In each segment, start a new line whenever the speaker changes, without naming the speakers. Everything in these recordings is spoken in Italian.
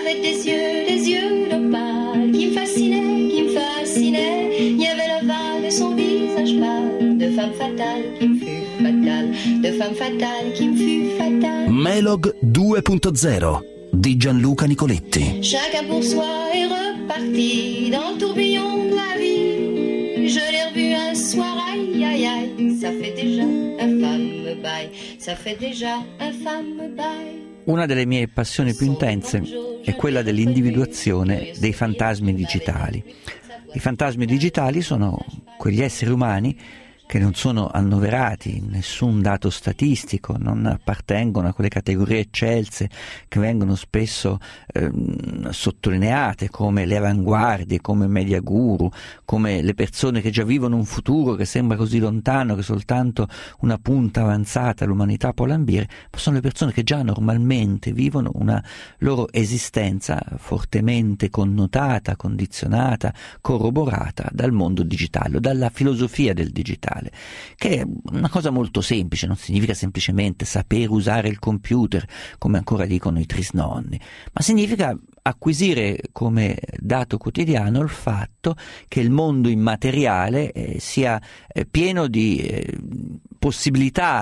avait des yeux d'opale qui me fascinaient. Il y avait l'ovale de son visage pâle, de femme fatale qui me fut fatale, de femme fatale qui me fut fatale.
Melog 2.0 di Gianluca Nicoletti.
Chacun pour soi est reparti dans le tourbillon de la vie. Je l'ai revu un soir, aïe aïe aïe, ça fait déjà un fameux bail, ça fait déjà un fameux bail.
Una delle mie passioni più intense è quella dell'individuazione dei fantasmi digitali. I fantasmi digitali sono quegli esseri umani che non sono annoverati in nessun dato statistico, non appartengono a quelle categorie eccelse che vengono spesso sottolineate come le avanguardie, come media guru, come le persone che già vivono un futuro che sembra così lontano che soltanto una punta avanzata l'umanità può lambire, ma sono le persone che già normalmente vivono una loro esistenza fortemente connotata, condizionata, corroborata dal mondo digitale, dalla filosofia del digitale, che è una cosa molto semplice, non significa semplicemente saper usare il computer, come ancora dicono i trisnonni, ma significa acquisire come dato quotidiano il fatto che il mondo immateriale sia pieno di possibilità,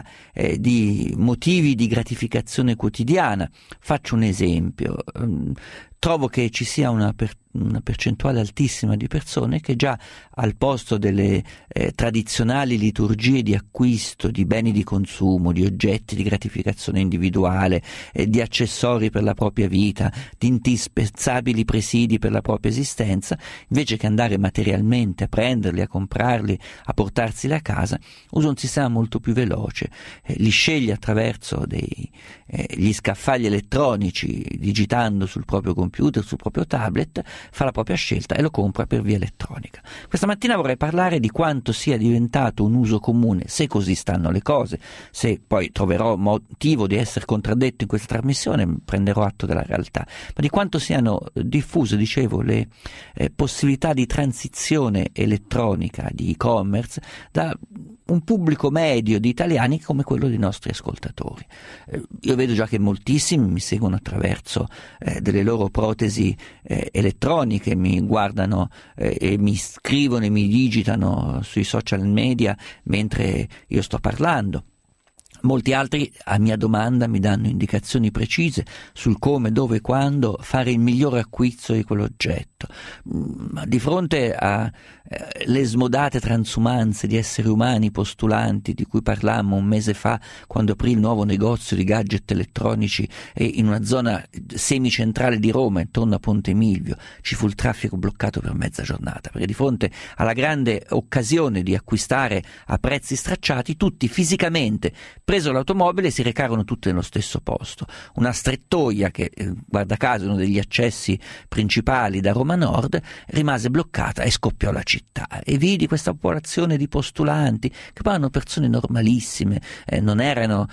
di motivi di gratificazione quotidiana. Faccio un esempio. Trovo che ci sia una percentuale altissima di persone che già al posto delle tradizionali liturgie di acquisto di beni di consumo, di oggetti di gratificazione individuale, di accessori per la propria vita, di indispensabili presidi per la propria esistenza, invece che andare materialmente a prenderli, a comprarli, a portarseli a casa, usa un sistema molto più veloce, li sceglie attraverso gli scaffali elettronici, digitando sul proprio computer, sul proprio tablet, fa la propria scelta e lo compra per via elettronica. Questa mattina vorrei parlare di quanto sia diventato un uso comune, se così stanno le cose. Se poi troverò motivo di essere contraddetto in questa trasmissione, prenderò atto della realtà, ma di quanto siano diffuse, dicevo, le possibilità di transizione elettronica, di e-commerce, da un pubblico medio di italiani come quello dei nostri ascoltatori. Io vedo già che moltissimi mi seguono attraverso delle loro protesi elettroniche, mi guardano e mi scrivono e mi digitano sui social media mentre io sto parlando. Molti altri a mia domanda mi danno indicazioni precise sul come, dove e quando fare il migliore acquisto di quell'oggetto. Di fronte alle smodate transumanze di esseri umani postulanti di cui parlammo un mese fa quando aprì il nuovo negozio di gadget elettronici in una zona semicentrale di Roma, intorno a Ponte Milvio, ci fu il traffico bloccato per mezza giornata, perché di fronte alla grande occasione di acquistare a prezzi stracciati, tutti fisicamente preso l'automobile si recarono tutti nello stesso posto. Una strettoia che, guarda caso, è uno degli accessi principali da Roma Nord, rimase bloccata e scoppiò la città. E vidi questa popolazione di postulanti, che poi erano persone normalissime, non erano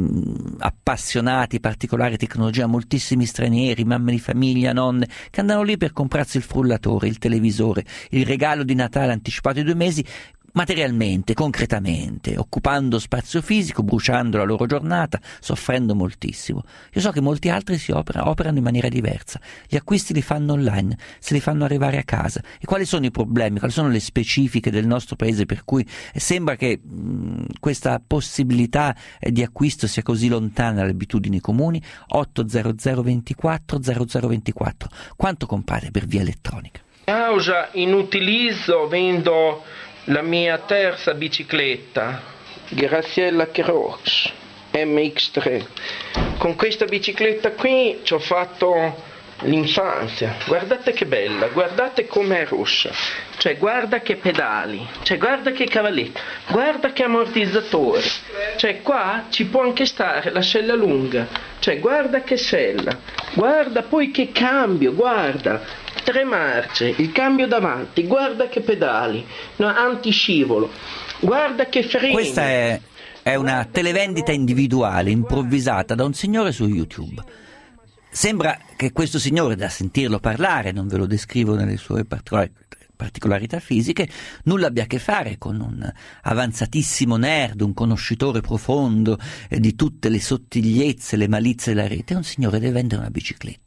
appassionati particolari di tecnologia, moltissimi stranieri, mamme di famiglia, nonne, che andavano lì per comprarsi il frullatore, il televisore, il regalo di Natale anticipato di 2 mesi, materialmente, concretamente, occupando spazio fisico, bruciando la loro giornata, soffrendo moltissimo. Io so che molti altri operano in maniera diversa. Gli acquisti li fanno online, se li fanno arrivare a casa. E quali sono i problemi, quali sono le specifiche del nostro paese per cui sembra che questa possibilità di acquisto sia così lontana dalle abitudini comuni? 800 24 0024. Quanto comprate per via elettronica?
Causa in utilizzo vendo la mia terza bicicletta, Graciella Kerox MX3. Con questa bicicletta qui ci ho fatto l'infanzia. Guardate che bella, guardate com'è rossa. Cioè guarda che pedali, cioè guarda che cavalletto, guarda che ammortizzatori. Cioè qua ci può anche stare la sella lunga. Cioè guarda che sella, guarda poi che cambio, guarda. 3 marce, il cambio davanti, guarda che pedali, no, antiscivolo, guarda che freni.
Questa è una televendita individuale improvvisata da un signore su YouTube. Sembra che questo signore, da sentirlo parlare, non ve lo descrivo nelle sue particolarità fisiche, nulla abbia a che fare con un avanzatissimo nerd, un conoscitore profondo di tutte le sottigliezze, le malizie della rete. È un signore che deve vendere una bicicletta.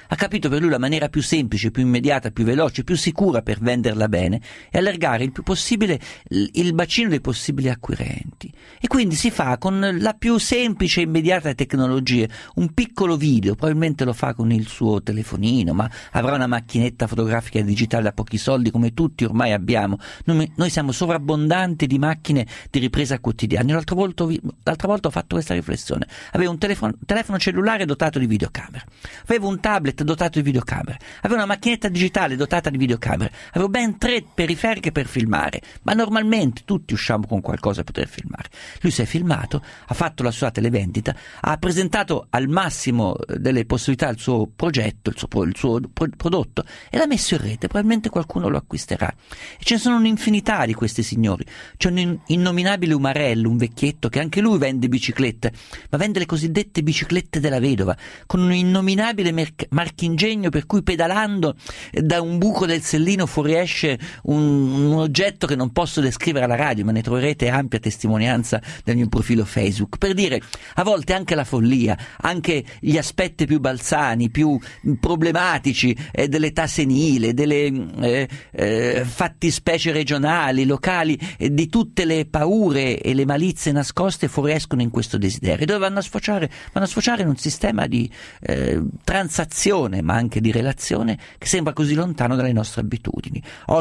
Ha capito per lui la maniera più semplice, più immediata, più veloce, più sicura per venderla bene è allargare il più possibile il bacino dei possibili acquirenti. E quindi si fa con la più semplice e immediata tecnologia un piccolo video, probabilmente lo fa con il suo telefonino, ma avrà una macchinetta fotografica digitale a pochi soldi come tutti ormai abbiamo. Noi siamo sovrabbondanti di macchine di ripresa quotidiana. L'altra volta ho fatto questa riflessione. Avevo un telefono cellulare dotato di videocamera, avevo un tablet dotato di videocamera, avevo una macchinetta digitale dotata di videocamera, avevo ben 3 periferiche per filmare, ma normalmente tutti usciamo con qualcosa per poter filmare. Lui si è filmato, ha fatto la sua televendita, ha presentato al massimo delle possibilità il suo progetto, il suo prodotto e l'ha messo in rete. Probabilmente qualcuno lo acquisterà. E ce ne sono un'infinità di questi signori. C'è un innominabile Umarello, un vecchietto che anche lui vende biciclette, ma vende le cosiddette biciclette della vedova, con un innominabile marchingegno per cui pedalando da un buco del sellino fuoriesce un oggetto che non posso descrivere alla radio, ma ne troverete ampia testimonianza nel mio profilo Facebook. Per dire, a volte anche la follia, anche gli aspetti più balzani, più problematici dell'età senile, delle fattispecie regionali, locali, di tutte le paure e le malizie nascoste fuoriescono in questo desiderio. Dove vanno a sfociare? Vanno a sfociare in un sistema di transazione, ma anche di relazione che sembra così lontano dalle nostre abitudini.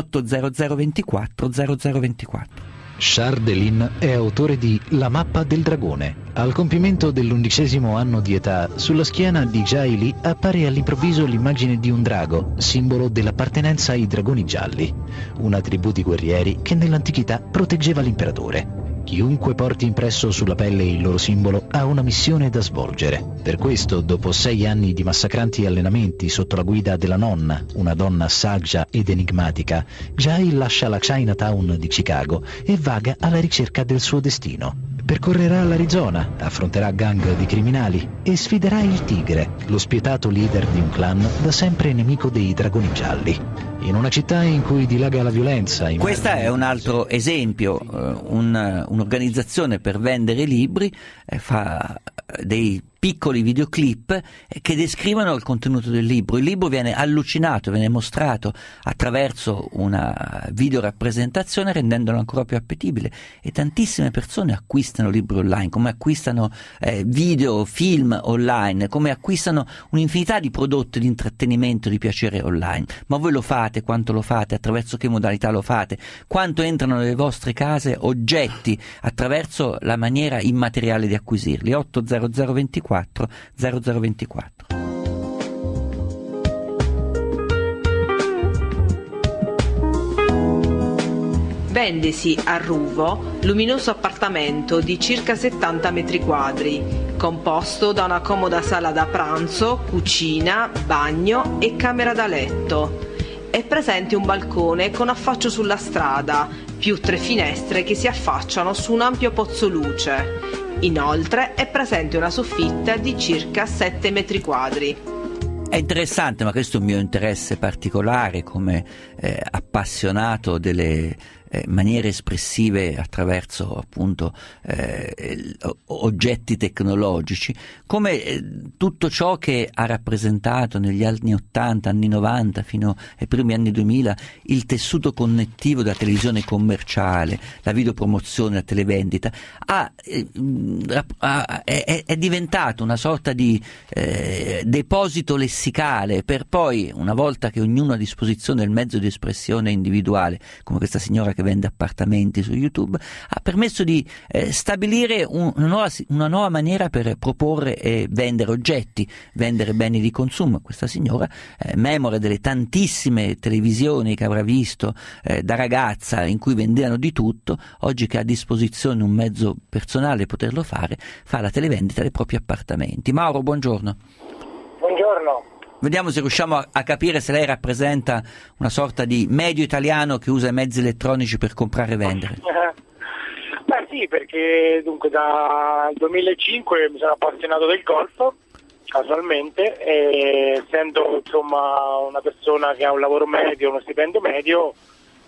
80024 0024.
Charles Delin è autore di La mappa del dragone. Al compimento dell'11° anno di età, sulla schiena di Jai Li appare all'improvviso l'immagine di un drago, simbolo dell'appartenenza ai dragoni gialli, una tribù di guerrieri che nell'antichità proteggeva l'imperatore. Chiunque porti impresso sulla pelle il loro simbolo ha una missione da svolgere. Per questo, dopo 6 anni di massacranti allenamenti sotto la guida della nonna, una donna saggia ed enigmatica, Jai lascia la Chinatown di Chicago e vaga alla ricerca del suo destino. Percorrerà l'Arizona, affronterà gang di criminali e sfiderà il Tigre, lo spietato leader di un clan da sempre nemico dei dragoni gialli. In una città in cui dilaga la violenza...
Questo è un altro esempio, un'organizzazione per vendere libri fa dei piccoli videoclip che descrivono il contenuto del libro. Il libro viene allucinato, viene mostrato attraverso una videorappresentazione rendendolo ancora più appetibile, e tantissime persone acquistano libri online, come acquistano video, film online, come acquistano un'infinità di prodotti di intrattenimento, di piacere online. Ma voi lo fate? Quanto lo fate? Attraverso che modalità lo fate? Quanto entrano nelle vostre case oggetti attraverso la maniera immateriale di acquisirli? 80024 0024.
Vendesi a Ruvo luminoso appartamento di circa 70 metri quadri, composto da una comoda sala da pranzo, cucina, bagno e camera da letto. È presente un balcone con affaccio sulla strada, più 3 finestre che si affacciano su un ampio pozzo luce. Inoltre è presente una soffitta di circa 7 metri quadri.
È interessante, ma questo è un mio interesse particolare come appassionato delle maniere espressive attraverso appunto oggetti tecnologici, come tutto ciò che ha rappresentato negli anni 80, anni 90 fino ai primi anni 2000 il tessuto connettivo della televisione commerciale, la videopromozione, la televendita, è diventato una sorta di deposito lessicale per poi, una volta che ognuno ha a disposizione il mezzo di espressione individuale, come questa signora che vende appartamenti su YouTube, ha permesso di stabilire una nuova maniera per proporre e vendere oggetti, vendere beni di consumo. Questa signora, memore delle tantissime televisioni che avrà visto da ragazza, in cui vendevano di tutto, oggi che ha a disposizione un mezzo personale per poterlo fare, fa la televendita dei propri appartamenti. Mauro, buongiorno.
Buongiorno.
Vediamo se riusciamo a capire se lei rappresenta una sorta di medio italiano che usa i mezzi elettronici per comprare e vendere.
Beh sì, perché dunque dal 2005 mi sono appassionato del golf, casualmente, e essendo insomma una persona che ha un lavoro medio, uno stipendio medio,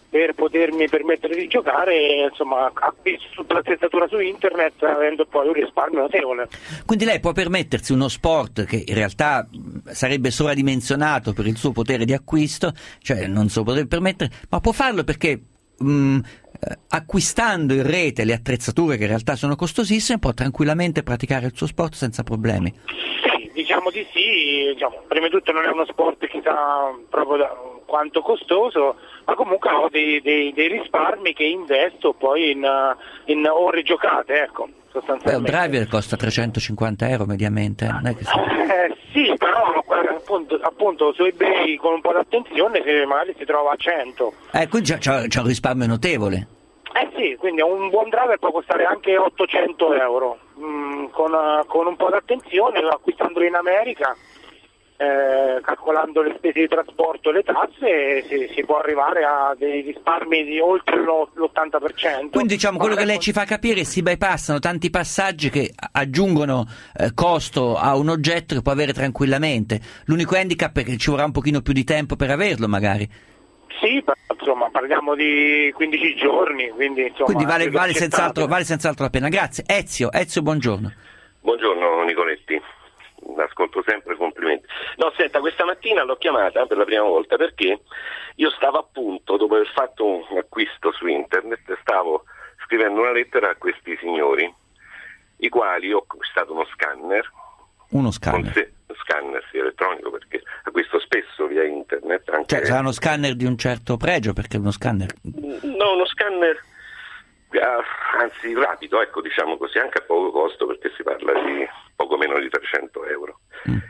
per potermi permettere di giocare, insomma, acquisto tutta l'attrezzatura su internet, avendo poi un risparmio notevole.
Quindi lei può permettersi uno sport che in realtà sarebbe sovradimensionato per il suo potere di acquisto, cioè non se lo potrebbe permettere, ma può farlo perché acquistando in rete le attrezzature che in realtà sono costosissime può tranquillamente praticare il suo sport senza problemi.
Sì, diciamo di sì, prima di tutto non è uno sport chissà proprio quanto costoso, ma comunque ho dei risparmi che investo poi in ore giocate, ecco, sostanzialmente.
Un driver costa 350 euro mediamente, non è che
sì, però appunto su eBay con un po' d'attenzione magari si trova a 100.
Quindi c'è un risparmio notevole.
Sì, quindi un buon driver può costare anche 800 euro, con un po' d'attenzione, acquistandolo in America, calcolando le spese di trasporto e le tasse, si può arrivare a dei risparmi di oltre l'80%.
Quindi diciamo quello che lei ci fa capire, si bypassano tanti passaggi che aggiungono costo a un oggetto che può avere tranquillamente. L'unico handicap è che ci vorrà un pochino più di tempo per averlo magari.
Sì, insomma parliamo di 15 giorni, quindi
vale senz'altro la pena. Grazie. Ezio, buongiorno.
Buongiorno Nicoletti, ascolto sempre complimenti. No, senta, questa mattina l'ho chiamata per la prima volta perché io stavo appunto, dopo aver fatto un acquisto su internet, stavo scrivendo una lettera a questi signori, i quali ho acquistato uno scanner.
Uno scanner?
Scanner sì, elettronico, perché acquisto spesso via internet. Anche
sarà uno scanner di un certo pregio, perché uno scanner...
No, uno scanner anzi rapido, ecco, diciamo così, anche a poco costo, perché si parla di poco meno di 300 euro.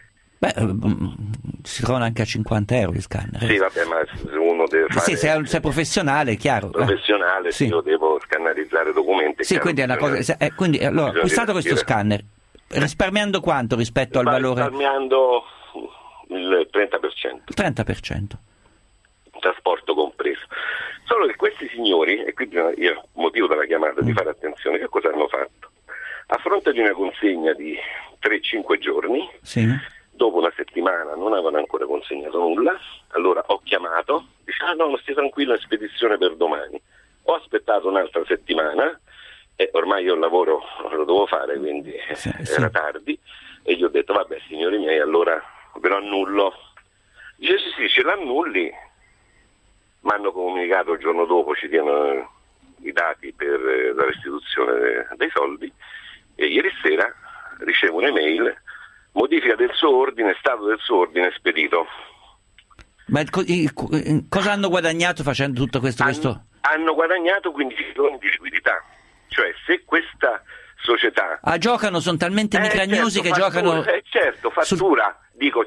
Si trovano anche a 50 euro gli scanner.
Sì, vabbè, ma uno deve fare...
Sì, se è professionale, è chiaro.
Professionale, sì. Io devo scannerizzare documenti.
Sì, quindi è una cosa... quindi, allora, acquistato questo scanner, risparmiando quanto rispetto al valore?
Risparmiando il 30%.
Il 30%.
Trasporto compreso. Solo che questi signori, e qui il motivo della chiamata di fare attenzione, che cosa hanno fatto? A fronte di una consegna di 3-5 giorni,
sì,
dopo una settimana non avevano ancora consegnato nulla, allora ho chiamato, dice no, stia tranquillo, è spedizione per domani. Ho aspettato un'altra settimana e ormai io il lavoro lo dovevo fare, quindi era tardi, e gli ho detto vabbè signori miei, allora ve lo annullo. Dice sì, ce l'annulli. Mi hanno comunicato il giorno dopo, ci diano i dati per la restituzione dei soldi, e ieri sera ricevo un'email, modifica del suo ordine, stato del suo ordine spedito.
Ma cosa hanno guadagnato facendo tutto questo?
Hanno guadagnato 15 giorni di liquidità, cioè se questa società...
giocano, sono talmente micragnosi che giocano...
Certo, fattura, dico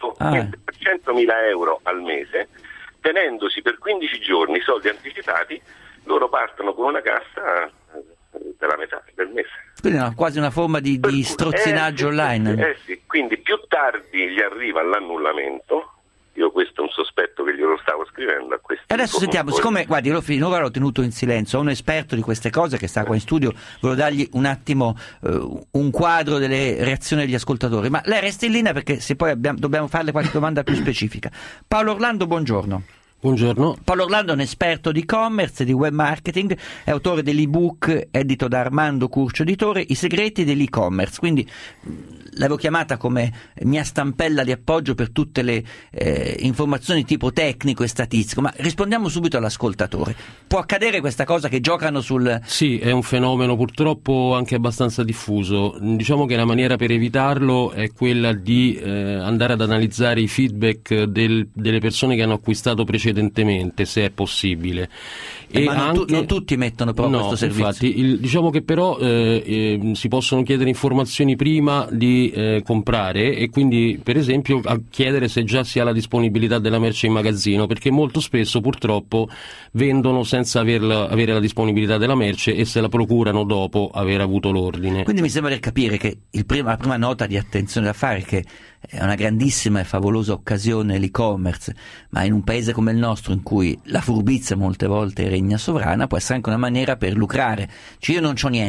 100.000 euro al mese, tenendosi per 15 giorni i soldi anticipati, loro partono con una cassa della metà del mese.
Quindi quasi una forma di strozzinaggio online.
Sì, quindi più tardi gli arriva l'annullamento, io questo è un sospetto che glielo stavo scrivendo a questi.
Adesso sentiamo, siccome guardi, finora l'ho tenuto in silenzio, ho un esperto di queste cose che sta qua in studio, volevo dargli un attimo un quadro delle reazioni degli ascoltatori, ma lei resta in linea perché se poi dobbiamo farle qualche domanda più specifica. Paolo Orlando, buongiorno.
Buongiorno.
Paolo Orlando è un esperto di e-commerce, di web marketing, è autore dell'ebook edito da Armando Curcio Editore, I segreti dell'e-commerce, quindi l'avevo chiamata come mia stampella di appoggio per tutte le informazioni tipo tecnico e statistico, ma rispondiamo subito all'ascoltatore. Può accadere questa cosa che giocano sul...
Sì, è un fenomeno purtroppo anche abbastanza diffuso. Diciamo che la maniera per evitarlo è quella di andare ad analizzare i feedback delle persone che hanno acquistato precedentemente, se è possibile.
Ma non tutti mettono proprio questo servizio.
Infatti, diciamo che però si possono chiedere informazioni prima di comprare, e quindi per esempio a chiedere se già si ha la disponibilità della merce in magazzino, perché molto spesso purtroppo vendono senza avere la disponibilità della merce e se la procurano dopo aver avuto l'ordine.
Quindi mi sembra di capire che la prima nota di attenzione da fare è che è una grandissima e favolosa occasione l'e-commerce, ma in un paese come il nostro in cui la furbizia molte volte regna sovrana può essere anche una maniera per lucrare. Cioè io non c'ho niente,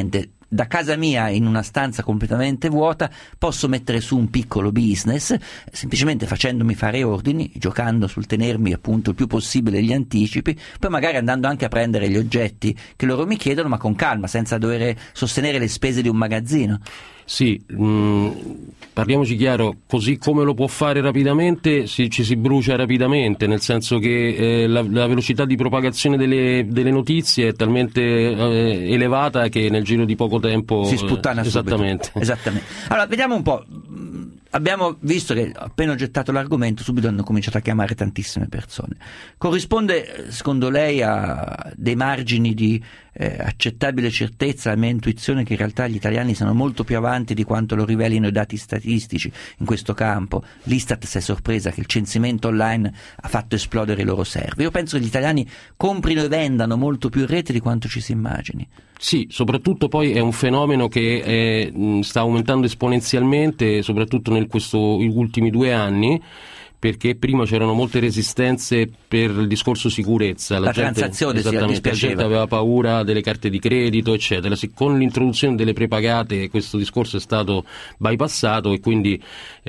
da casa mia in una stanza completamente vuota posso mettere su un piccolo business, semplicemente facendomi fare ordini, giocando sul tenermi appunto il più possibile gli anticipi, poi magari andando anche a prendere gli oggetti che loro mi chiedono, ma con calma, senza dover sostenere le spese di un magazzino.
Sì, parliamoci chiaro, così come lo può fare rapidamente ci si brucia rapidamente, nel senso che la velocità di propagazione delle notizie è talmente elevata che nel giro di poco tempo
si sputtana
esattamente.
Esattamente. Allora, vediamo un po'. Abbiamo visto che appena ho gettato l'argomento subito hanno cominciato a chiamare tantissime persone. Corrisponde secondo lei a dei margini di accettabile certezza la mia intuizione che in realtà gli italiani sono molto più avanti di quanto lo rivelino i dati statistici in questo campo? L'Istat si è sorpresa che il censimento online ha fatto esplodere i loro server. Io penso che gli italiani comprino e vendano molto più in rete di quanto ci si immagini.
Sì, soprattutto poi è un fenomeno che sta aumentando esponenzialmente, soprattutto in questi ultimi 2 anni, perché prima c'erano molte resistenze per il discorso sicurezza, la
transazione
la gente aveva paura delle carte di credito eccetera. Con l'introduzione delle prepagate questo discorso è stato bypassato e quindi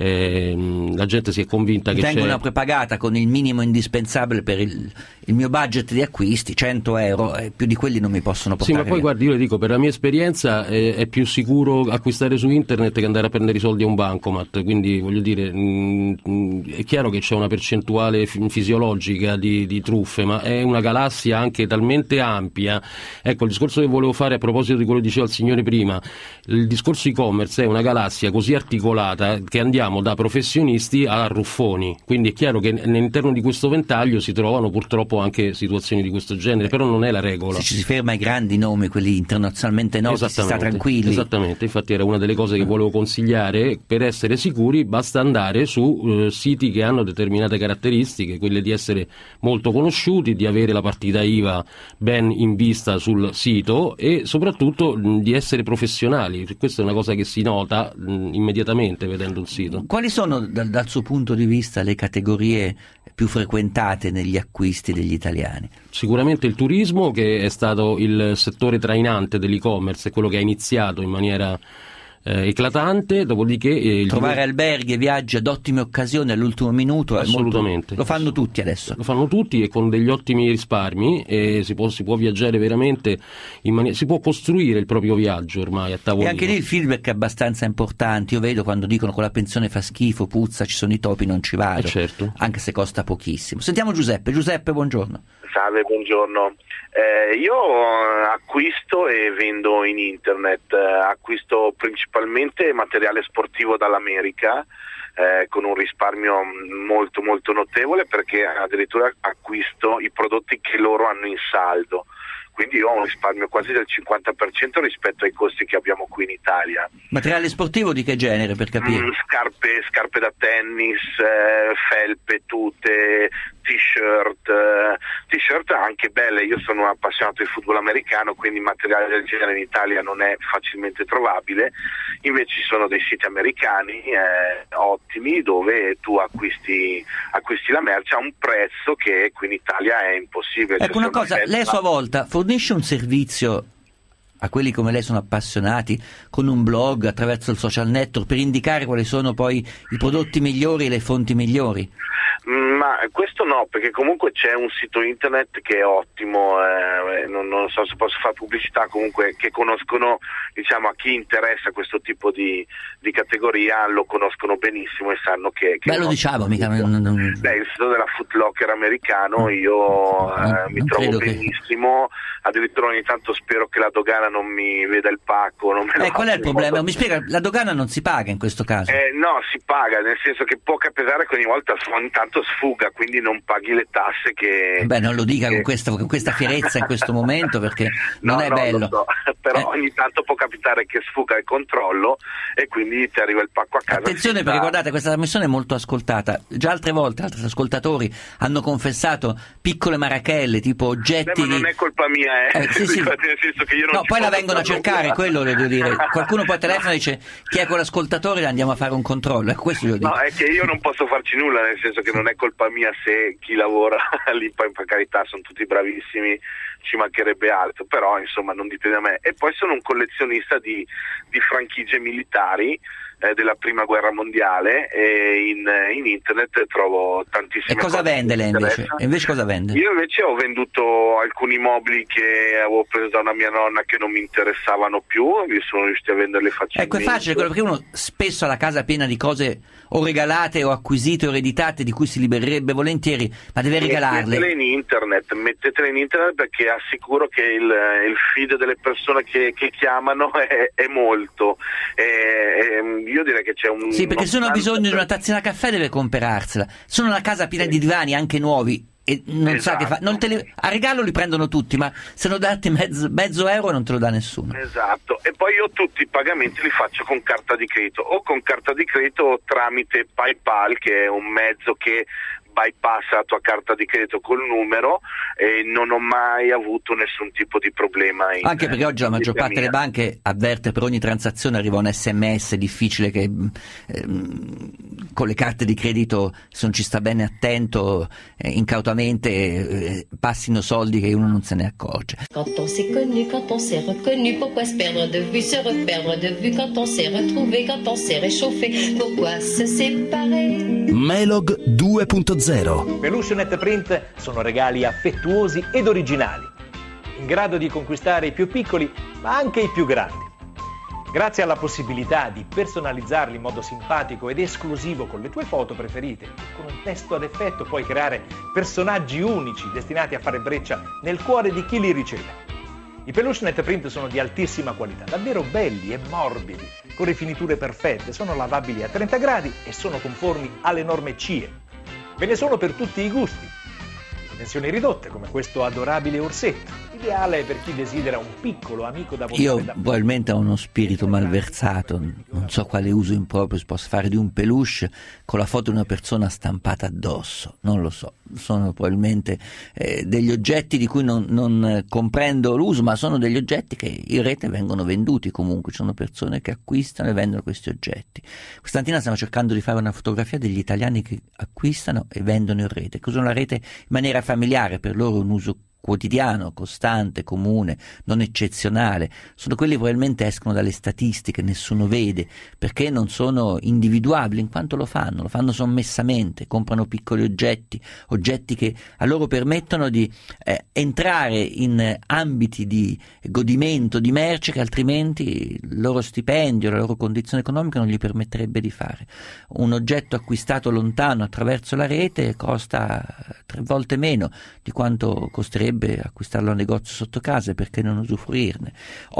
la gente si è convinta che
tengo una prepagata con il minimo indispensabile per il mio budget di acquisti, 100 euro, e più di quelli non mi possono portare.
Sì, ma poi guardi, io le dico, per la mia esperienza è più sicuro acquistare su internet che andare a prendere i soldi a un bancomat, quindi voglio dire, è chiaro che c'è una percentuale fisiologica di truffe, ma è una galassia anche talmente ampia. Ecco, il discorso che volevo fare a proposito di quello che diceva il signore prima, il discorso e-commerce è una galassia così articolata che andiamo da professionisti a ruffoni, quindi è chiaro che all'interno di questo ventaglio si trovano purtroppo anche situazioni di questo genere, però non è la regola.
Se ci si ferma ai grandi nomi, quelli internazionalmente noti, si sta tranquilli.
Esattamente, infatti era una delle cose che volevo consigliare. Per essere sicuri basta andare su siti che hanno determinate caratteristiche, quelle di essere molto conosciuti, di avere la partita IVA ben in vista sul sito e soprattutto di essere professionali. Questa è una cosa che si nota immediatamente vedendo il sito.
Quali sono dal suo punto di vista le categorie più frequentate negli acquisti degli italiani?
Sicuramente il turismo, che è stato il settore trainante dell'e-commerce, è quello che ha iniziato in maniera eclatante, dopodiché
trovare alberghi e viaggi ad ottime occasioni all'ultimo minuto
assolutamente
lo fanno tutti adesso,
lo fanno tutti e con degli ottimi risparmi, e si può viaggiare veramente si può costruire il proprio viaggio ormai a tavolino.
E anche lì il feedback è abbastanza importante. Io vedo quando dicono con la pensione fa schifo, puzza, ci sono i topi, non ci vado,
certo.
Anche se costa pochissimo. Sentiamo Giuseppe, buongiorno.
Salve, buongiorno. Io acquisto e vendo in internet, acquisto principalmente materiale sportivo dall'America con un risparmio molto molto notevole, perché addirittura acquisto i prodotti che loro hanno in saldo, quindi io ho un risparmio quasi del 50% rispetto ai costi che abbiamo qui in Italia.
Materiale sportivo di che genere, per capire?
Scarpe da tennis, felpe, tute, t-shirt anche belle. Io sono appassionato di football americano, quindi materiale del genere in Italia non è facilmente trovabile. Invece ci sono dei siti americani ottimi dove tu acquisti la merce a un prezzo che qui in Italia è impossibile.
Ecco, una cosa, lei a sua volta fornisce un servizio a quelli come lei sono appassionati con un blog, attraverso il social network, per indicare quali sono poi i prodotti migliori e le fonti migliori?
Ma questo no, perché comunque c'è un sito internet che è ottimo, non so se posso fare pubblicità, comunque che conoscono, diciamo, a chi interessa questo tipo di categoria lo conoscono benissimo e sanno che
lo diciamo, mica
il sito della Foot Locker americano io mi trovo benissimo, addirittura ogni tanto spero che la dogana non mi veda il pacco.
Qual è il problema? Mi spiega, la dogana non si paga in questo caso?
No, si paga, nel senso che può capitare che ogni tanto sfuga, quindi non paghi le tasse che...
non lo dica con questa fierezza in questo momento, perché non è bello.
Lo so, però ogni tanto può capitare che sfuga il controllo e quindi ti arriva il pacco a casa.
Attenzione, perché guardate, questa trasmissione è molto ascoltata. Già altre volte altri ascoltatori hanno confessato piccole marachelle, tipo oggetti...
ma non è colpa mia,
sì.
Nel senso che io non
poi la vengono a cercare, quello devo dire. Qualcuno poi telefona e dice chi è quell'ascoltatore, andiamo a fare un controllo. Questo io dico.
No, è che io non posso farci nulla, nel senso che non è colpa mia se chi lavora lì, poi per carità sono tutti bravissimi, ci mancherebbe altro, però insomma non dipende da me. E poi sono un collezionista di franchigie militari della prima guerra mondiale, e in internet trovo tantissime
cose. E cosa vende lei invece? Cosa vende?
Io invece ho venduto alcuni mobili che avevo preso da una mia nonna che non mi interessavano più, e sono riusciti a venderle facilmente.
Ecco, è facile quello, perché uno spesso ha la casa piena di cose o regalate o acquisite o ereditate di cui si libererebbe volentieri, ma deve regalarle.
Mettetele in internet perché assicuro che il feed delle persone che chiamano è molto. Io direi che c'è un...
Sì, perché se uno ha bisogno di una tazzina caffè deve comperarsela. Sono una casa piena di divani, anche nuovi, e non sa che fa. A regalo li prendono tutti, ma se lo date mezzo euro non te lo dà nessuno.
Esatto, e poi io tutti i pagamenti li faccio con carta di credito, o con carta di credito o tramite PayPal, che è un mezzo che bypassa la tua carta di credito col numero, e non ho mai avuto nessun tipo di problema.
Anche perché oggi la maggior parte delle banche avverte per ogni transazione arriva un SMS, è difficile che con le carte di credito, se non ci sta bene attento, incautamente passino soldi che uno non se ne accorge.
Quand on s'est connu, quand on s'est reconnu, pourquoi se perdre de vue, se reperdre de vue, quand on s'est retrouvé, quand on s'est réchauffé, pourquoi se séparer?
Melog 2.0.
Peluche Print sono regali affettuosi ed originali, in grado di conquistare i più piccoli ma anche i più grandi. Grazie alla possibilità di personalizzarli in modo simpatico ed esclusivo con le tue foto preferite, con un testo ad effetto puoi creare personaggi unici destinati a fare breccia nel cuore di chi li riceve. I Peluche Print sono di altissima qualità, davvero belli e morbidi, con rifiniture perfette, sono lavabili a 30 gradi e sono conformi alle norme CIE. Ve ne sono per tutti i gusti, dimensioni ridotte come questo adorabile orsetto, ideale per chi desidera un piccolo amico da portare.
Io probabilmente ho uno spirito malversato, non so quale uso improprio si possa fare di un peluche con la foto di una persona stampata addosso, non lo so. Sono probabilmente degli oggetti di cui non comprendo l'uso, ma sono degli oggetti che in rete vengono venduti comunque, ci sono persone che acquistano e vendono questi oggetti. Quest'antina stiamo cercando di fare una fotografia degli italiani che acquistano e vendono in rete, che usano la rete in maniera familiare, per loro è un uso quotidiano, costante, comune, non eccezionale. Sono quelli che probabilmente escono dalle statistiche, nessuno vede, perché non sono individuabili, in quanto lo fanno sommessamente, comprano piccoli oggetti che a loro permettono di entrare in ambiti di godimento di merce che altrimenti il loro stipendio, la loro condizione economica non gli permetterebbe di fare. Un oggetto acquistato lontano attraverso la rete costa 3 volte meno di quanto costerebbe acquistarlo al negozio sotto casa, perché non usufruirne.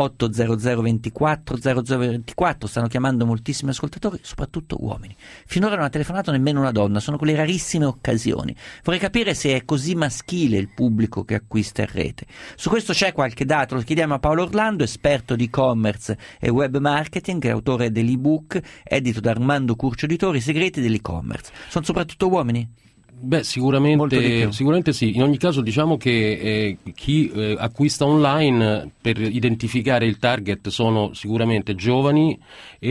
800 24 0024, stanno chiamando moltissimi ascoltatori, soprattutto uomini. Finora non ha telefonato nemmeno una donna, sono quelle rarissime occasioni. Vorrei capire se è così maschile il pubblico che acquista in rete. Su questo c'è qualche dato, lo chiediamo a Paolo Orlando, esperto di e-commerce e web marketing, autore dell'ebook edito da Armando Curcio Editori, I segreti dell'e-commerce. Sono soprattutto uomini?
Beh, sicuramente sì. In ogni caso diciamo che chi acquista online, per identificare il target, sono sicuramente giovani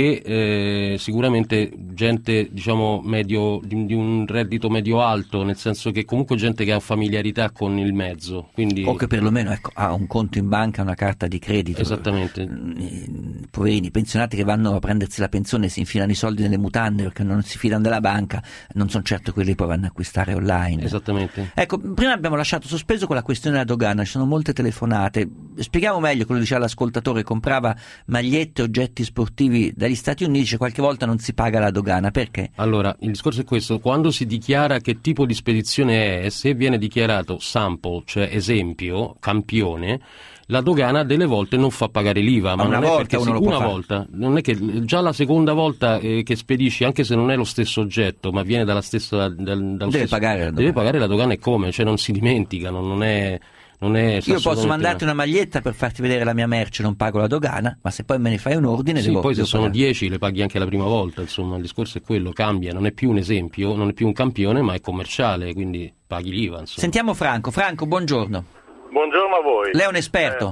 e sicuramente gente, diciamo, medio, di un reddito medio alto, nel senso che comunque gente che ha familiarità con il mezzo, quindi...
o che perlomeno ha un conto in banca, una carta di credito.
Esattamente.
Poverini, pensionati che vanno a prendersi la pensione, si infilano i soldi nelle mutande perché non si fidano della banca, non sono certo quelli che poi vanno a acquistare online.
Esattamente.
Ecco, prima abbiamo lasciato sospeso con la questione della dogana, ci sono molte telefonate. Spieghiamo meglio quello che diceva l'ascoltatore: comprava magliette, oggetti sportivi dagli Stati Uniti, qualche volta non si paga la dogana, perché?
Allora, il discorso è questo: quando si dichiara che tipo di spedizione è, se viene dichiarato sample, cioè esempio, campione, la dogana delle volte non fa pagare l'IVA, ma
una
non
volta
è perché
uno lo può fare.
Volta, non è che già la seconda volta che spedisci, anche se non è lo stesso oggetto, ma viene dalla stessa
deve pagare
la dogana, e come? Cioè non si dimenticano, non è
io posso mandarti una maglietta per farti vedere la mia merce, non pago la dogana, ma se poi me ne fai un ordine
sì, poi se sono 10 le paghi anche la prima volta, insomma il discorso è quello, cambia, non è più un esempio, non è più un campione, ma è commerciale, quindi paghi l'IVA, insomma.
Sentiamo Franco, buongiorno.
Buongiorno a voi.
Lei è un esperto?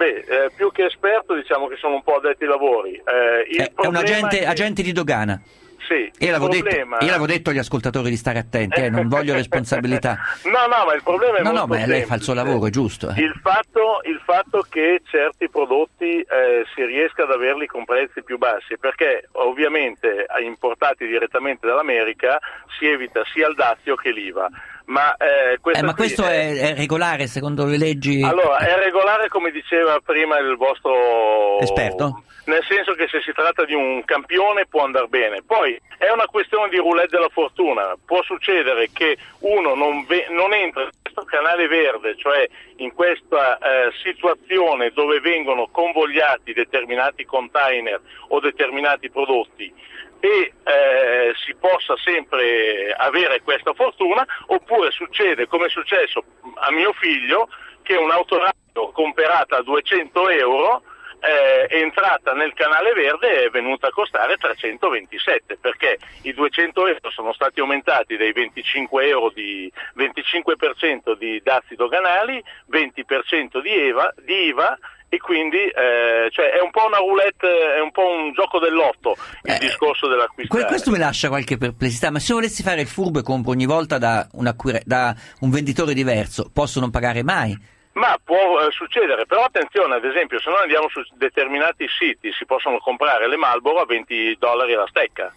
Più che esperto, diciamo che sono un po' addetti ai lavori.
È un agente di dogana?
Sì,
io l'avevo detto agli ascoltatori di stare attenti, non voglio responsabilità.
No, ma il problema è molto
ma
semplice.
lei fa il suo lavoro, è giusto.
Il fatto che certi prodotti si riesca ad averli con prezzi più bassi, perché ovviamente importati direttamente dall'America si evita sia il dazio che l'IVA. Ma
questo è regolare secondo le leggi?
Allora, è regolare come diceva prima il vostro
esperto?
Nel senso che se si tratta di un campione può andare bene. Poi è una questione di roulette della fortuna. Può succedere che uno non entra in questo canale verde, cioè in questa situazione dove vengono convogliati determinati container o determinati prodotti, e si possa sempre avere questa fortuna, oppure succede come è successo a mio figlio, che un'autoradio comprata a 200 euro è entrata nel canale verde e è venuta a costare 327, perché i 200 euro sono stati aumentati dai 25 euro di 25% di dazi doganali, 20% di IVA, e quindi è un po' una roulette, è un po' un gioco dell'otto il discorso dell'acquistare.
Questo mi lascia qualche perplessità, ma se volessi fare il furbo e compro ogni volta da un venditore diverso, posso non pagare mai?
Ma può succedere, però attenzione, ad esempio, se noi andiamo su determinati siti si possono comprare le Marlboro a $20 la stecca.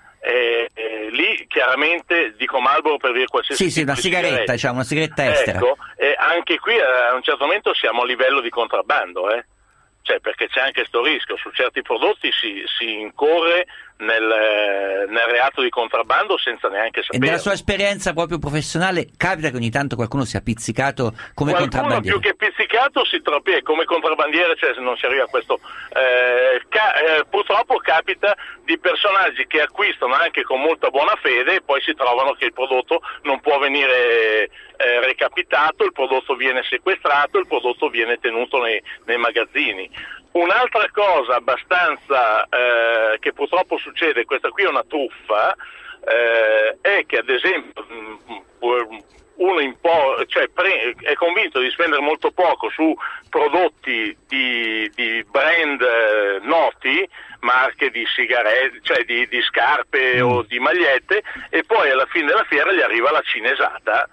Lì chiaramente dico Marlboro per dire qualsiasi
sì, una sigaretta, diciamo, una sigaretta estera.
Ecco, anche qui a un certo momento siamo a livello di contrabbando, cioè perché c'è anche questo rischio, su certi prodotti si incorre nel reato di contrabbando senza neanche saperlo.
E nella sua esperienza proprio professionale capita che ogni tanto qualcuno sia pizzicato come contrabbandiere?
Qualcuno più che pizzicato si trovi come contrabbandiere, cioè non si arriva a questo. Purtroppo capita di personaggi che acquistano anche con molta buona fede e poi si trovano che il prodotto non può venire recapitato, il prodotto viene sequestrato, il prodotto viene tenuto nei magazzini. Un'altra cosa abbastanza che purtroppo succede, questa qui è una truffa, è che ad esempio uno è convinto di spendere molto poco su prodotti di brand noti, marche di sigarette, cioè di scarpe o di magliette, e poi alla fine della fiera gli arriva la cinesata.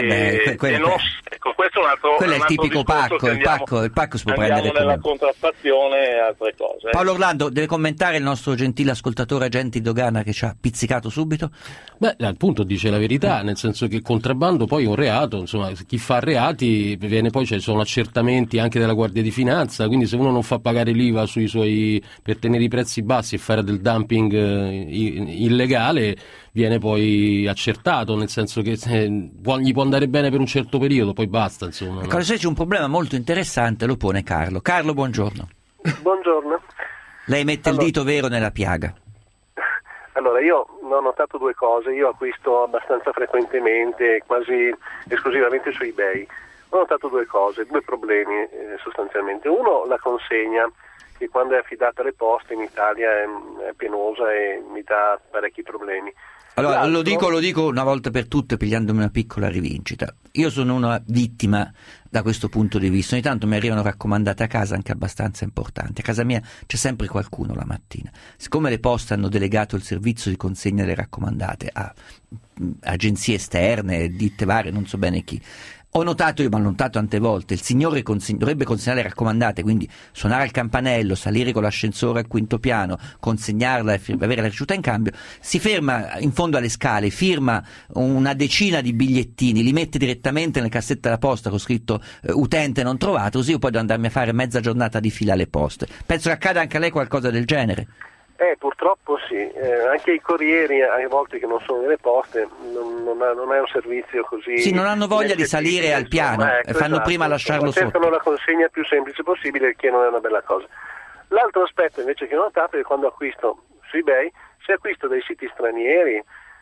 Questo è un altro.
Quello è il tipico pacco, il pacco si può prendere come
nella contraffazione e altre cose.
Paolo Orlando, deve commentare il nostro gentile ascoltatore agente di dogana che ci ha pizzicato subito?
Beh, appunto dice la verità, nel senso che il contrabbando poi è un reato, insomma, chi fa reati viene poi, ci sono accertamenti anche della Guardia di Finanza, quindi se uno non fa pagare l'IVA sui suoi per tenere i prezzi bassi e fare del dumping illegale, viene poi accertato, nel senso che gli può andare bene per un certo periodo, poi basta, insomma.
Ecco, se c'è un problema molto interessante lo pone Carlo. Carlo, buongiorno.
Buongiorno.
Lei mette il dito vero nella piaga.
Allora, io ho notato due cose. Io acquisto abbastanza frequentemente, quasi esclusivamente su eBay. Ho notato due cose, due problemi sostanzialmente. Uno, la consegna, che quando è affidata alle poste in Italia è penosa e mi dà parecchi problemi.
Allora, lo dico una volta per tutte, pigliandomi una piccola rivincita. Io sono una vittima da questo punto di vista. Ogni tanto mi arrivano raccomandate a casa anche abbastanza importanti. A casa mia c'è sempre qualcuno la mattina. Siccome le poste hanno delegato il servizio di consegna delle raccomandate a agenzie esterne, ditte varie, non so bene chi, ho notato, io mi ho notato tante volte, il signore dovrebbe consegnare le raccomandate, quindi suonare al campanello, salire con l'ascensore al quinto piano, consegnarla e avere la ricevuta in cambio, si ferma in fondo alle scale, firma una decina di bigliettini, li mette direttamente nel cassetto della posta con scritto utente non trovato, così io poi devo andarmi a fare mezza giornata di fila alle poste. Penso che accada anche a lei qualcosa del genere.
Purtroppo sì, anche i corrieri a volte che non sono nelle poste non è un servizio così.
Sì, non hanno voglia di salire al piano, fanno prima lasciarlo sotto.
Cercano la consegna più semplice possibile, che non è una bella cosa. L'altro aspetto invece che ho notato è che quando acquisto su eBay, se acquisto dai siti stranieri,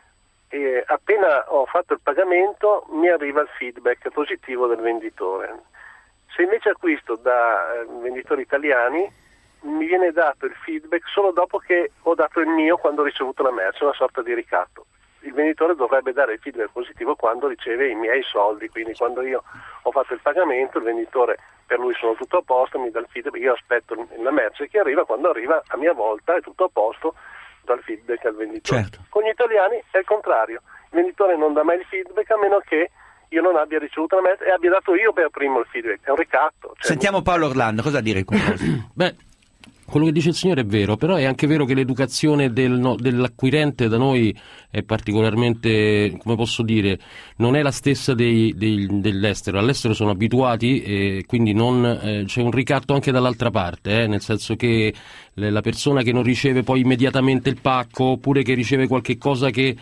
appena ho fatto il pagamento mi arriva il feedback positivo del venditore. Se invece acquisto da venditori italiani, mi viene dato il feedback solo dopo che ho dato il mio, quando ho ricevuto la merce, una sorta di ricatto. Il venditore dovrebbe dare il feedback positivo quando riceve i miei soldi, quindi quando io ho fatto il pagamento, il venditore, per lui sono tutto a posto, mi dà il feedback, io aspetto la merce che arriva, quando arriva a mia volta è tutto a posto, dal feedback al venditore.
Certo.
Con gli italiani è il contrario, il venditore non dà mai il feedback a meno che io non abbia ricevuto la mail e abbia dato io per primo il feedback, è un ricatto.
Sentiamo Paolo Orlando, cosa dire in conclusione?
Beh, quello che dice il signore è vero, però è anche vero che l'educazione dell'acquirente da noi è particolarmente, come posso dire, non è la stessa dell'estero. All'estero sono abituati e quindi c'è un ricatto anche dall'altra parte, nel senso che la persona che non riceve poi immediatamente il pacco, oppure che riceve qualche cosa che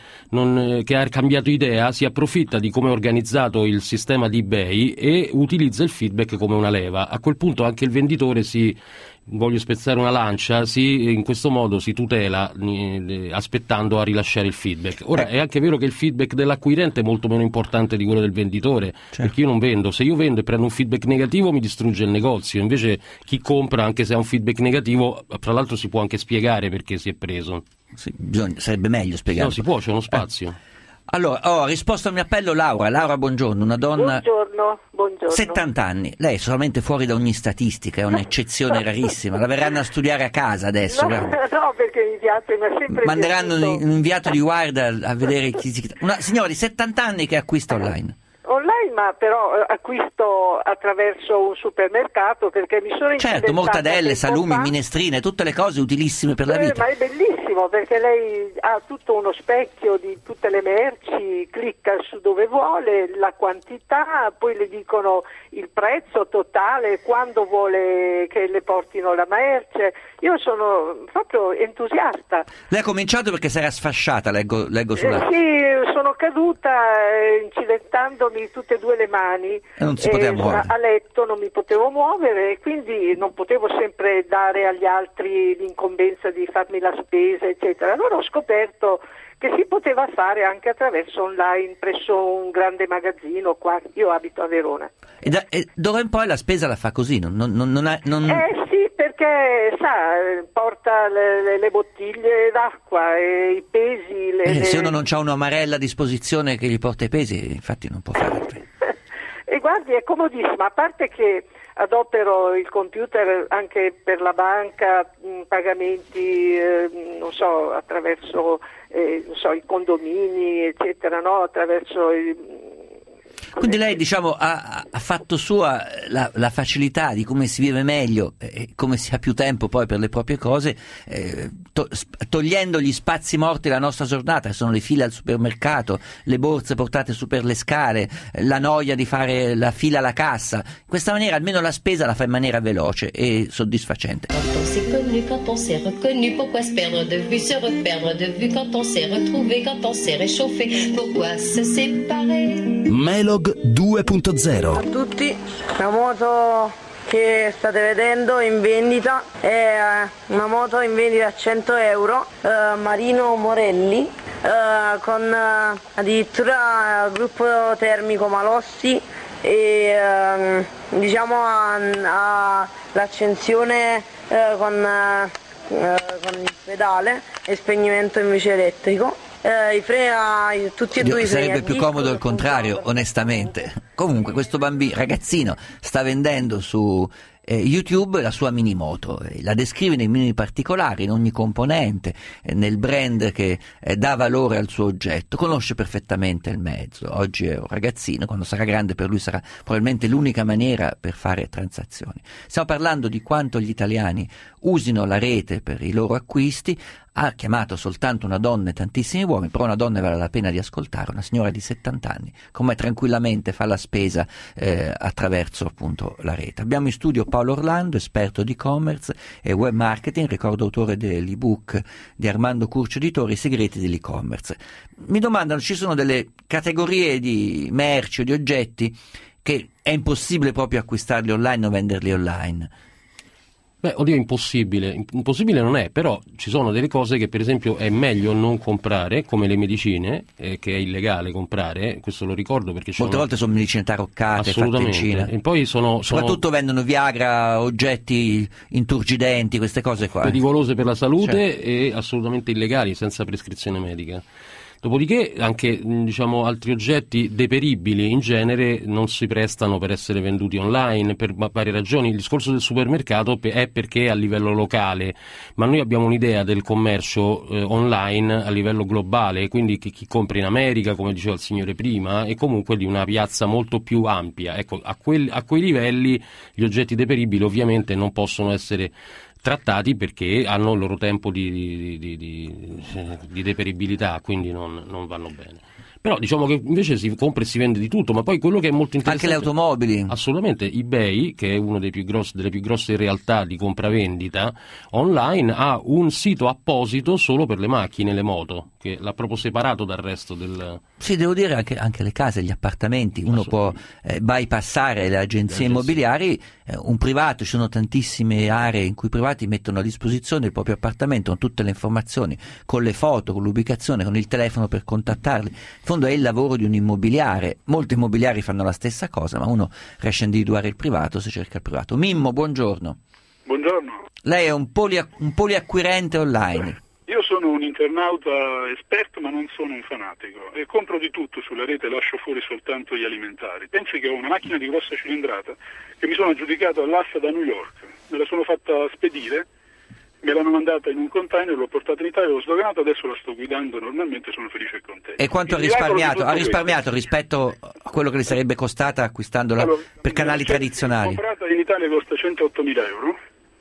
ha cambiato idea, si approfitta di come è organizzato il sistema di eBay e utilizza il feedback come una leva. A quel punto anche il venditore voglio spezzare una lancia, in questo modo si tutela aspettando a rilasciare il feedback. Ora è anche vero che il feedback dell'acquirente è molto meno importante di quello del venditore, perché io non vendo, se io vendo e prendo un feedback negativo mi distrugge il negozio, invece chi compra, anche se ha un feedback negativo, tra l'altro si può anche spiegare perché si è preso.
Sì, sarebbe meglio spiegare.
No, si può, c'è uno spazio.
Allora, ho risposto al mio appello Laura, buongiorno, una donna...
Buongiorno.
70 anni, lei è solamente fuori da ogni statistica, è un'eccezione rarissima, la verranno a studiare a casa adesso.
No, perché mi piace, ma sempre
manderanno un inviato di guardia a vedere una signora di 70 anni che acquista online.
Online, ma però acquisto attraverso un supermercato, perché mi sono
certo, mortadelle, salumi, minestrine, tutte le cose utilissime per la vita.
Ma è bellissimo perché lei ha tutto uno specchio di tutte le merci, clicca su dove vuole, la quantità, poi le dicono il prezzo totale, quando vuole che le portino la merce. Io sono proprio entusiasta.
Lei ha cominciato perché si era sfasciata, leggo sulla...
Sì, sono caduta incidentandomi tutte e due le mani
e non si poteva muovere.
A letto non mi potevo muovere e quindi non potevo sempre dare agli altri l'incombenza di farmi la spesa, eccetera. Allora ho scoperto che si poteva fare anche attraverso online presso un grande magazzino qua. Io abito a Verona.
E d'ora in poi la spesa la fa così?
Sì, perché porta le bottiglie d'acqua e i pesi.
Se uno non c'ha un'amarella a disposizione che gli porta i pesi, infatti non può farlo.
E guardi, è comodissima, a parte che adopero il computer anche per la banca, pagamenti, attraverso i condomini, eccetera, attraverso
Quindi lei, ha fatto sua la facilità di come si vive meglio e come si ha più tempo poi per le proprie cose, togliendo gli spazi morti della nostra giornata, che sono le file al supermercato, le borse portate su per le scale, la noia di fare la fila alla cassa. In questa maniera almeno la spesa la fa in maniera veloce e soddisfacente.
Quand on s'est connu, quand on s'est reconnu, pourquoi se perdre de vue, se reperdre de vue, quand on s'est retrouvé, quand on s'est réchauffé, pourquoi se séparer?
Melog 2.0.
A tutti, la moto che state vedendo in vendita è una moto in vendita a 100 euro, Marino Morelli, con addirittura gruppo termico Malossi e ha l'accensione con il pedale e spegnimento invece elettrico. I freni, tutti e due i freni.
Sarebbe più comodo il contrario, onestamente. Comunque questo ragazzino sta vendendo su YouTube la sua minimoto, la descrive nei minimi particolari, in ogni componente, nel brand che dà valore al suo oggetto, conosce perfettamente il mezzo. Oggi è un ragazzino, quando sarà grande per lui sarà probabilmente l'unica maniera per fare transazioni. Stiamo parlando di quanto gli italiani usino la rete per i loro acquisti. Ha chiamato soltanto una donna e tantissimi uomini, però una donna vale la pena di ascoltare, una signora di 70 anni, come tranquillamente fa la spesa attraverso appunto la rete. Abbiamo in studio Paolo Orlando, esperto di e-commerce e web marketing, ricordo autore dell'ebook di Armando Curcio Editore, I segreti dell'e-commerce. Mi domandano, ci sono delle categorie di merci o di oggetti che è impossibile proprio acquistarli online o venderli online?
Beh, oddio, impossibile non è, però ci sono delle cose che per esempio è meglio non comprare, come le medicine, che è illegale comprare, questo lo ricordo perché
molte volte sono medicine taroccate, fatte in Cina.
E poi
soprattutto vendono Viagra, oggetti inturgidenti, queste cose qua.
Pericolose per la salute, certo. E assolutamente illegali, senza prescrizione medica. Dopodiché anche altri oggetti deperibili in genere non si prestano per essere venduti online per varie ragioni. Il discorso del supermercato è perché a livello locale, ma noi abbiamo un'idea del commercio online a livello globale, quindi che chi compra in America, come diceva il signore prima, è comunque di una piazza molto più ampia. Ecco, a quei livelli gli oggetti deperibili ovviamente non possono essere trattati perché hanno il loro tempo di deperibilità, quindi non vanno bene. Però diciamo che invece si compra e si vende di tutto, ma poi quello che è molto interessante...
Anche le automobili.
Assolutamente. eBay, che è una delle più grosse realtà di compravendita online, ha un sito apposito solo per le macchine e le moto, che l'ha proprio separato dal resto del...
Sì, devo dire anche le case, gli appartamenti, uno può bypassare le agenzie immobiliari, un privato, ci sono tantissime aree in cui i privati mettono a disposizione il proprio appartamento con tutte le informazioni, con le foto, con l'ubicazione, con il telefono per contattarli. In fondo è il lavoro di un immobiliare. Molti immobiliari fanno la stessa cosa, ma uno riesce a individuare il privato se cerca il privato. Mimmo, buongiorno.
Buongiorno.
Lei è un poliacquirente online.
Io sono un internauta esperto, ma non sono un fanatico, e compro di tutto sulla rete, lascio fuori soltanto gli alimentari. Pensi che ho una macchina di grossa cilindrata che mi sono aggiudicato all'asta da New York, me la sono fatta spedire, me l'hanno mandata in un container, l'ho portata in Italia, l'ho sdoganata, adesso la sto guidando normalmente, sono felice e contento.
E quanto ha risparmiato rispetto a quello che le sarebbe costata acquistandola per canali tradizionali?
Comprata in Italia costa 108.000 euro.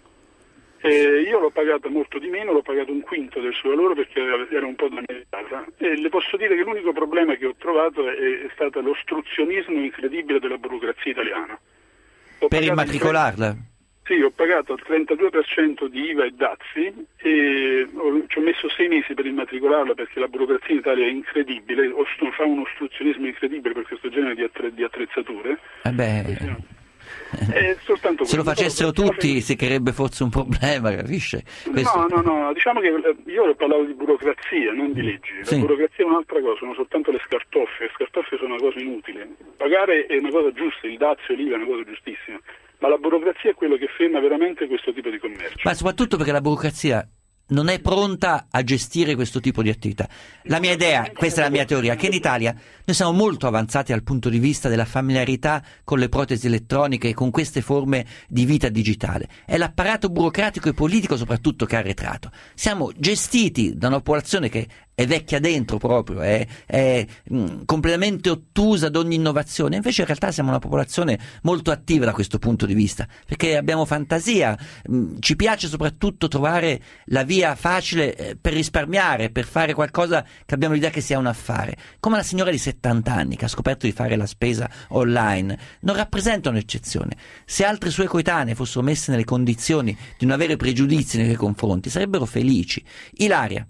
Io l'ho pagata molto di meno, l'ho pagato un quinto del suo valore perché era un po' danneggiata, e le posso dire che l'unico problema che ho trovato è stato l'ostruzionismo incredibile della burocrazia italiana.
Per immatricolarla?
Sì, ho pagato il 32% di IVA e dazi e ci ho messo 6 mesi per immatricolarla perché la burocrazia in Italia è incredibile, fa un ostruzionismo incredibile per questo genere di attrezzature. Soltanto
se lo facessero tutti si creerebbe forse un problema, capisce?
No, diciamo che io parlavo di burocrazia, non di leggi. La burocrazia è un'altra cosa, sono soltanto le scartoffie sono una cosa inutile. Pagare è una cosa giusta, il dazio e l'IVA è una cosa giustissima, ma la burocrazia è quello che ferma veramente questo tipo di commercio.
Ma soprattutto perché la burocrazia non è pronta a gestire questo tipo di attività. La mia idea, questa è la mia teoria, che in Italia noi siamo molto avanzati dal punto di vista della familiarità con le protesi elettroniche e con queste forme di vita digitale. È l'apparato burocratico e politico soprattutto che ha arretrato. Siamo gestiti da una popolazione che è vecchia dentro proprio, è completamente ottusa ad ogni innovazione. Invece in realtà siamo una popolazione molto attiva da questo punto di vista, perché abbiamo fantasia, ci piace soprattutto trovare la via facile per risparmiare, per fare qualcosa che abbiamo l'idea che sia un affare. Come la signora di 70 anni che ha scoperto di fare la spesa online, non rappresenta un'eccezione. Se altre sue coetanee fossero messe nelle condizioni di non avere pregiudizi nei confronti, sarebbero felici. Ilaria.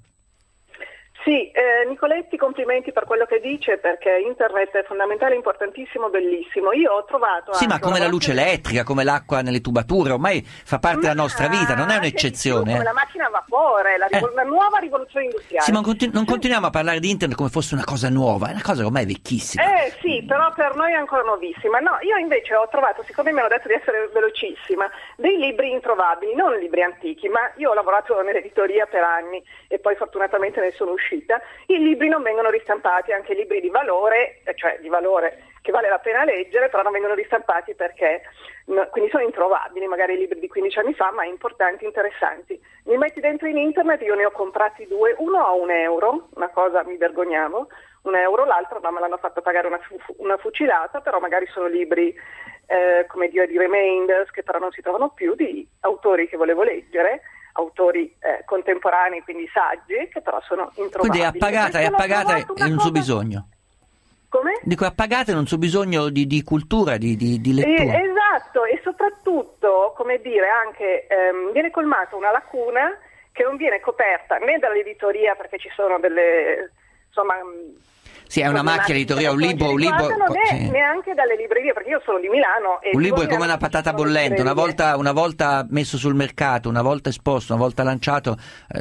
Sì, Nicoletti, complimenti per quello che dice, perché internet è fondamentale, importantissimo, bellissimo. Io ho trovato
Sì, ma come la luce elettrica, come l'acqua nelle tubature, ormai fa parte della nostra vita, non è un'eccezione.
Come la macchina a vapore, la nuova rivoluzione industriale.
Sì, ma non continuiamo a parlare di internet come fosse una cosa nuova, è una cosa ormai vecchissima.
Sì, però per noi è ancora nuovissima. No, io invece ho trovato, siccome mi hanno detto di essere velocissima, dei libri introvabili, non libri antichi, ma io ho lavorato nell'editoria per anni e poi fortunatamente ne sono uscita. I libri non vengono ristampati, anche i libri di valore, cioè di valore che vale la pena leggere, però non vengono ristampati perché quindi sono introvabili, magari i libri di 15 anni fa, ma importanti, interessanti. Li metti dentro in internet, io ne ho comprati 2, uno a €1, una cosa mi vergognavo, €1, l'altro me l'hanno fatto pagare una fucilata, però magari sono libri come dire di remainders che però non si trovano più, di autori che volevo leggere, autori contemporanei, quindi saggi, che però sono introvabili.
Quindi è appagata in un suo bisogno.
Come?
Dico, è appagata in un suo bisogno di cultura, di lettura.
Esatto, e soprattutto, come dire, anche viene colmata una lacuna che non viene coperta né dall'editoria, perché ci sono delle, insomma...
Sì, è una macchina editoria, un libro
non è neanche dalle librerie, perché io sono di Milano e
un libro è come una patata bollente, una volta messo sul mercato, una volta esposto, una volta lanciato,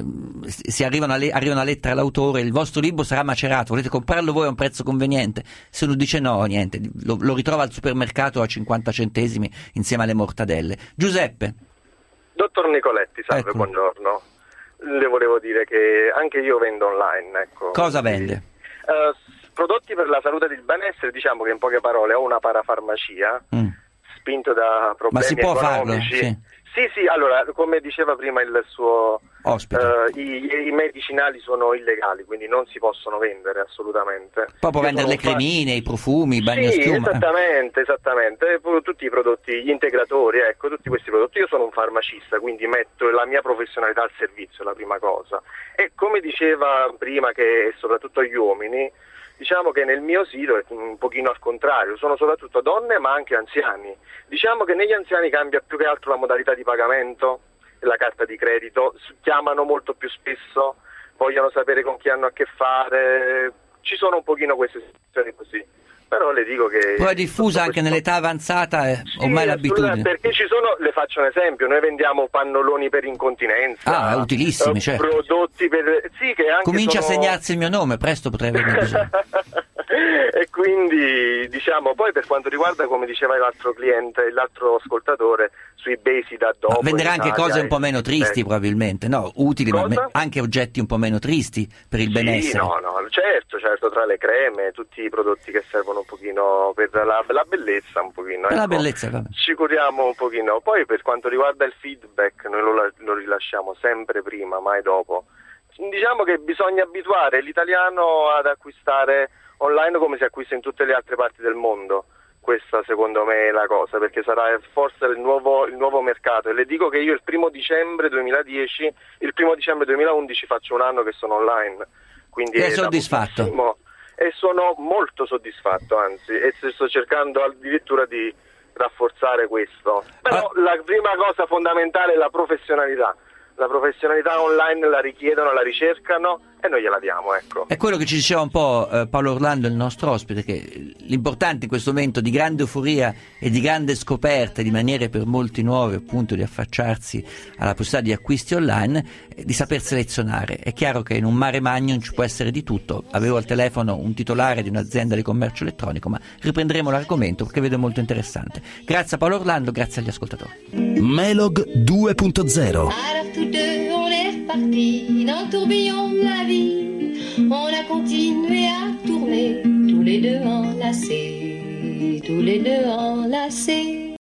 arriva una lettera all'autore, il vostro libro sarà macerato, volete comprarlo voi a un prezzo conveniente, se uno dice no, niente, lo ritrova al supermercato a 50 centesimi insieme alle mortadelle. Giuseppe.
Dottor Nicoletti, salve,
Eccolo.
Buongiorno. Le volevo dire che anche io vendo online, ecco.
Cosa vende?
Prodotti per la salute ed il benessere, diciamo che in poche parole ho una parafarmacia, spinto da problemi
Ma si può
economici.
farlo?
Sì, allora, come diceva prima il suo
ospite,
i medicinali sono illegali, quindi non si possono vendere assolutamente.
Poi può vendere le cremine, i profumi, i bagnoschiuma.
Esattamente, tutti i prodotti, gli integratori, ecco, tutti questi prodotti. Io sono un farmacista, quindi metto la mia professionalità al servizio, la prima cosa. E come diceva prima, che soprattutto gli uomini, diciamo che nel mio sito è un pochino al contrario, sono soprattutto donne ma anche anziani. Diciamo che negli anziani cambia più che altro la modalità di pagamento, la carta di credito, chiamano molto più spesso, vogliono sapere con chi hanno a che fare, ci sono un pochino queste situazioni così. Però le dico che...
Poi è diffusa anche nell'età avanzata, ormai l'abitudine.
Perché ci sono, le faccio un esempio, noi vendiamo pannoloni per incontinenza.
Utilissimi, certo.
Prodotti per... Sì, che anche
comincia a segnarsi il mio nome, presto potrei averne bisogno.
E quindi, diciamo, poi per quanto riguarda, come diceva l'altro cliente, l'altro ascoltatore, sui eBay si dà dopo.
Venderà anche cose un po' meno tristi probabilmente, no? Utili, ma anche oggetti un po' meno tristi per il benessere.
No, certo, tra le creme, tutti i prodotti che servono un pochino per la bellezza, un pochino.
Per la bellezza, vabbè.
Ci curiamo un pochino. Poi per quanto riguarda il feedback, noi lo rilasciamo sempre prima, mai dopo. Diciamo che bisogna abituare l'italiano ad acquistare online come si acquista in tutte le altre parti del mondo. Questa secondo me è la cosa, perché sarà forse il nuovo mercato. E le dico che io il 1 dicembre 2010, il 1 dicembre 2011 faccio un anno che sono online. Quindi
è soddisfatto?
E sono molto soddisfatto, anzi, e sto cercando addirittura di rafforzare questo. Però la prima cosa fondamentale è la professionalità. La professionalità online la richiedono, la ricercano e noi gliela diamo, ecco.
È quello che ci diceva un po' Paolo Orlando, il nostro ospite, che l'importante in questo momento di grande euforia e di grande scoperta, di maniere per molti nuove appunto di affacciarsi alla possibilità di acquisti online, è di saper selezionare. È chiaro che in un mare magnum ci può essere di tutto. Avevo al telefono un titolare di un'azienda di commercio elettronico, ma riprenderemo l'argomento perché vedo molto interessante. Grazie a Paolo Orlando, grazie agli ascoltatori.
Melog 2.0.
Tous deux, on est reparti dans le tourbillon de la vie. On a continué à tourner, tous les deux enlacés, tous les deux enlacés.